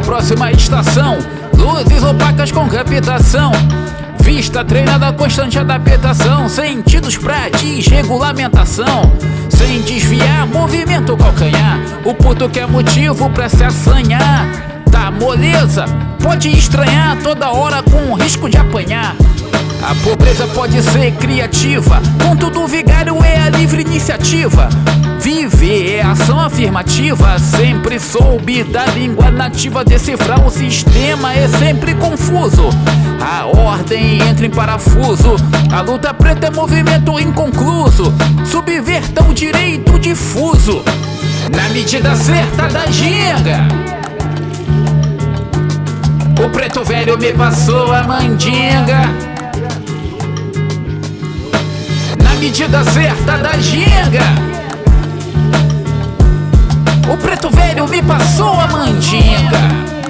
próxima estação. Luzes opacas com captação, vista treinada, constante adaptação. Sentidos pra desregulamentação, sem desviar, movimento calcanhar. O puto quer motivo pra se assanhar. Tá moleza, pode estranhar, toda hora com risco de apanhar. A pobreza pode ser criativa, contudo o vigário é a livre iniciativa. Viver é ação afirmativa, sempre soube da língua nativa. Decifrar o sistema é sempre confuso, a ordem entra em parafuso. A luta preta é movimento inconcluso, subverta o direito difuso, na medida certa da ginga. O preto velho me passou a mandinga, na medida certa da ginga. O preto velho me passou a mandinga.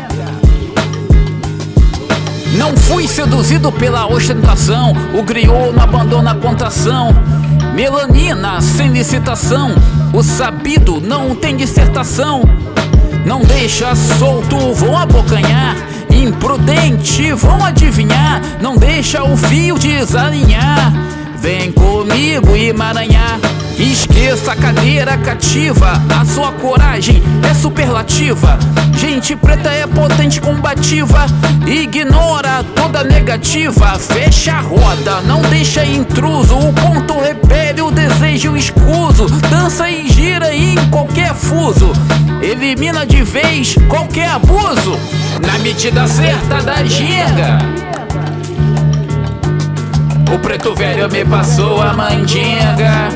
Não fui seduzido pela ostentação, o griot não abandona a contação. Melanina sem licitação, o sabido não tem dissertação. Não deixa solto, vão abocanhar. Imprudente, vão adivinhar. Não deixa o fio desalinhar. Vem comigo emaranhar. Esqueça a cadeira cativa, a sua coragem é superlativa. Gente preta é potente, combativa, ignora toda negativa. Fecha a roda, não deixa intruso, o ponto repele o desejo escuso. Dança e gira em qualquer fuso, elimina de vez qualquer abuso, na medida certa da ginga. O preto velho me passou a mandinga,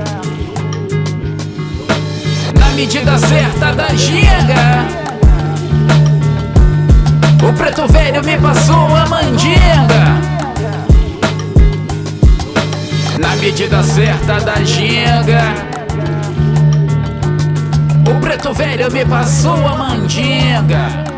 na medida certa da ginga. O preto velho me passou a mandinga, na medida certa da ginga. O preto velho me passou a mandinga.